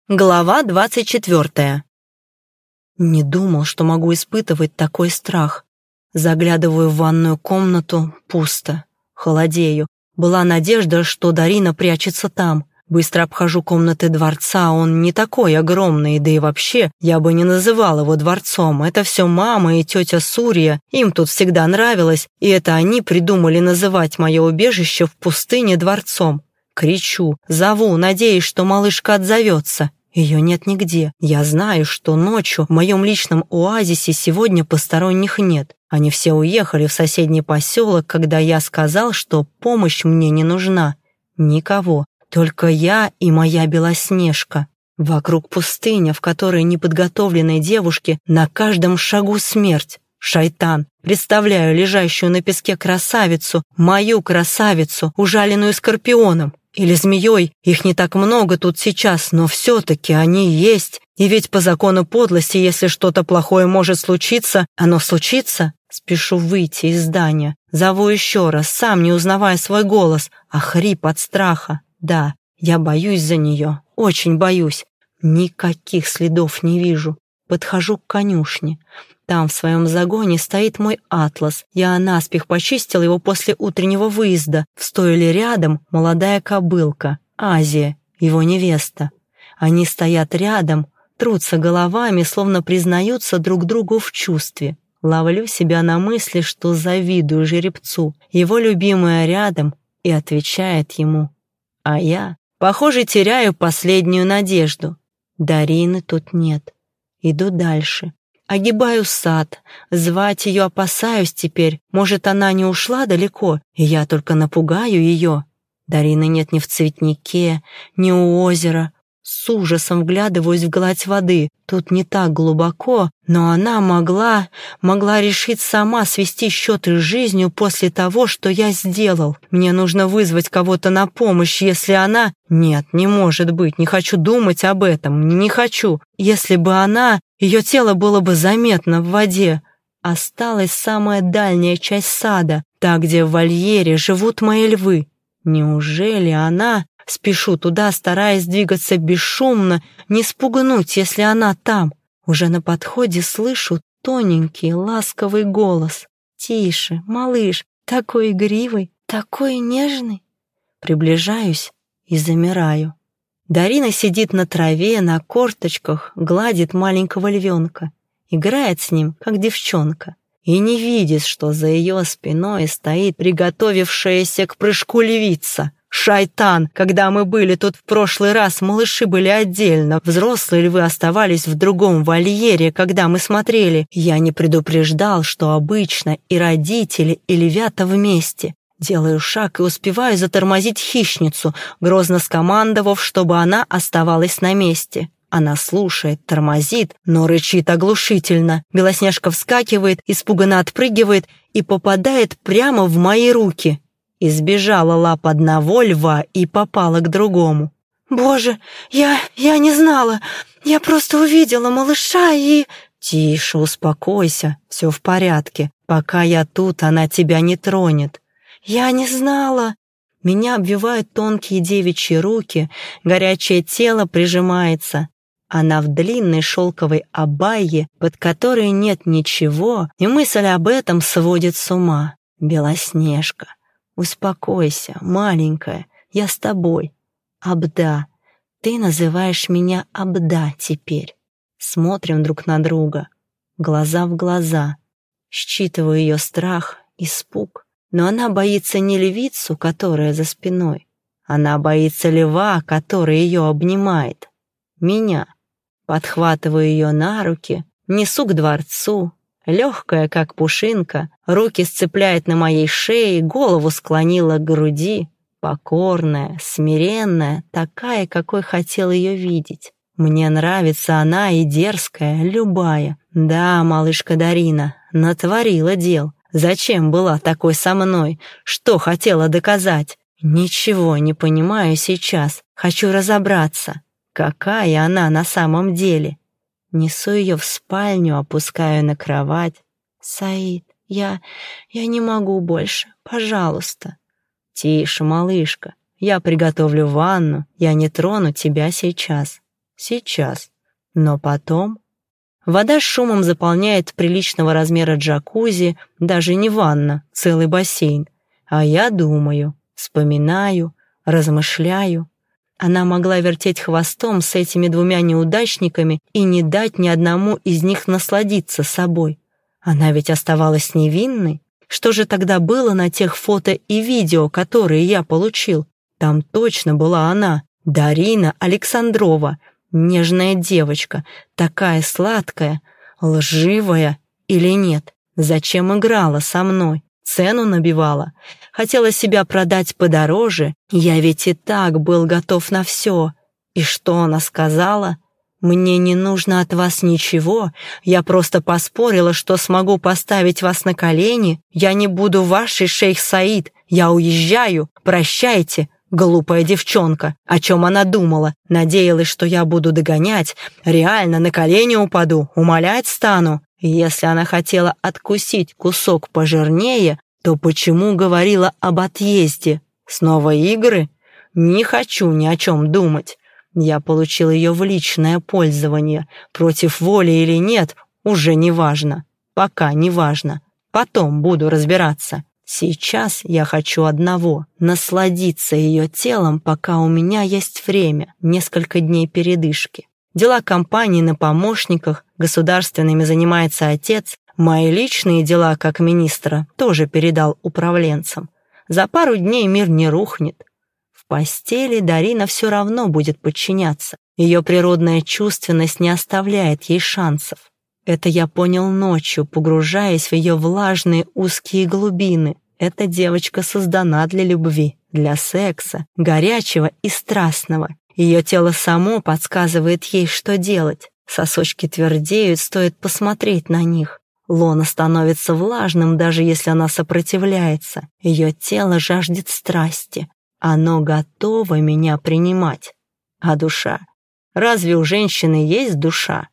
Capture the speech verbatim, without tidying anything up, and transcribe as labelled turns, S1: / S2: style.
S1: Глава двадцать четвертая. Не думал, что могу испытывать такой страх. Заглядываю в ванную комнату, пусто. Холодею. Была надежда, что Дарина прячется там. Быстро обхожу комнаты дворца, он не такой огромный, да и вообще, я бы не называл его дворцом. Это все мама и тетя Сурья, им тут всегда нравилось, и это они придумали называть мое убежище в пустыне дворцом. Кричу, зову, надеясь, что малышка отзовется. Ее нет нигде. Я знаю, что ночью в моем личном оазисе сегодня посторонних нет. Они все уехали в соседний поселок, когда я сказал, что помощь мне не нужна. Никого. Только я и моя Белоснежка. Вокруг пустыня, в которой неподготовленной девушке на каждом шагу смерть. Шайтан. Представляю лежащую на песке красавицу, мою красавицу, ужаленную скорпионом. Или змеей, их не так много тут сейчас, но все-таки они есть. И ведь по закону подлости, если что-то плохое может случиться, оно случится. Спешу выйти из здания. Зову еще раз, сам не узнавая свой голос, а хрип от страха. Да, я боюсь за нее, очень боюсь. Никаких следов не вижу. Подхожу к конюшне. Там в своем загоне стоит мой атлас. Я наспех почистил его после утреннего выезда. В стойле рядом молодая кобылка, Азия, его невеста. Они стоят рядом, трутся головами, словно признаются друг другу в чувстве. Ловлю себя на мысли, что завидую жеребцу. Его любимая рядом и отвечает ему. А я, похоже, теряю последнюю надежду. Дарины тут нет. Иду дальше. Огибаю сад. Звать ее опасаюсь теперь. Может, она не ушла далеко, и я только напугаю ее. Дарины нет ни в цветнике, ни у озера. С ужасом вглядываюсь в гладь воды. Тут не так глубоко, но она могла, могла решить сама свести счеты с жизнью после того, что я сделал. Мне нужно вызвать кого-то на помощь, если она... Нет, не может быть, не хочу думать об этом, не хочу. Если бы она... Ее тело было бы заметно в воде. Осталась самая дальняя часть сада, та, где в вольере живут мои львы. Неужели она... Спешу туда, стараясь двигаться бесшумно, не спугнуть, если она там. Уже на подходе слышу тоненький, ласковый голос. «Тише, малыш, такой игривый, такой нежный». Приближаюсь и замираю. Дарина сидит на траве, на корточках, гладит маленького львенка. Играет с ним, как девчонка. И не видит, что за ее спиной стоит приготовившаяся к прыжку львица. Шайтан! Когда мы были тут в прошлый раз, малыши были отдельно. Взрослые львы оставались в другом вольере, когда мы смотрели. Я не предупреждал, что обычно и родители, и львята вместе. Делаю шаг и успеваю затормозить хищницу, грозно скомандовав, чтобы она оставалась на месте. Она слушает, тормозит, но рычит оглушительно. Белоснежка вскакивает, испуганно отпрыгивает и попадает прямо в мои руки. Избежала лап одного льва и попала к другому. «Боже, я... я не знала. Я просто увидела малыша и...» «Тише, успокойся, все в порядке. Пока я тут, она тебя не тронет». «Я не знала». Меня обвивают тонкие девичьи руки, горячее тело прижимается. Она в длинной шелковой абайе, под которой нет ничего, и мысль об этом сводит с ума. Белоснежка. «Успокойся, маленькая, я с тобой. Абда, ты называешь меня Абда теперь». Смотрим друг на друга, глаза в глаза. Считываю ее страх, испуг. Но она боится не львицу, которая за спиной. Она боится льва, который ее обнимает. Меня. Подхватываю ее на руки, несу к дворцу. Легкая, как пушинка, руки сцепляет на моей шее, голову склонила к груди. Покорная, смиренная, такая, какой хотел ее видеть. Мне нравится она и дерзкая, любая. Да, малышка Дарина, натворила дел. Зачем была такой со мной? Что хотела доказать? Ничего не понимаю сейчас. Хочу разобраться. Какая она на самом деле? Несу ее в спальню, опускаю на кровать. «Саид, я... я не могу больше. Пожалуйста». «Тише, малышка. Я приготовлю ванну. Я не трону тебя сейчас». Сейчас. Но потом... Вода с шумом заполняет приличного размера джакузи, даже не ванна, целый бассейн. А я думаю, вспоминаю, размышляю. Она могла вертеть хвостом с этими двумя неудачниками и не дать ни одному из них насладиться собой. Она ведь оставалась невинной. Что же тогда было на тех фото и видео, которые я получил? Там точно была она, Дарина Александрова, нежная девочка, такая сладкая, лживая или нет? Зачем играла со мной? Цену набивала? Хотела себя продать подороже? Я ведь и так был готов на все. И что она сказала? «Мне не нужно от вас ничего, я просто поспорила, что смогу поставить вас на колени, я не буду вашей, шейх Саид, я уезжаю, прощайте». Глупая девчонка. О чем она думала? Надеялась, что я буду догонять. Реально на колени упаду, умолять стану. Если она хотела откусить кусок пожирнее, то почему говорила об отъезде? Снова игры? Не хочу ни о чем думать. Я получил ее в личное пользование. Против воли или нет, уже не важно. Пока не важно. Потом буду разбираться. Сейчас я хочу одного — насладиться ее телом, пока у меня есть время, несколько дней передышки. Дела компании на помощниках, государственными занимается отец, мои личные дела как министра тоже передал управленцам. За пару дней мир не рухнет. В постели Дарина все равно будет подчиняться. Ее природная чувственность не оставляет ей шансов. Это я понял ночью, погружаясь в ее влажные узкие глубины. Эта девочка создана для любви, для секса, горячего и страстного. Ее тело само подсказывает ей, что делать. Сосочки твердеют, стоит посмотреть на них. Лоно становится влажным, даже если она сопротивляется. Ее тело жаждет страсти. Оно готово меня принимать. А душа? Разве у женщины есть душа?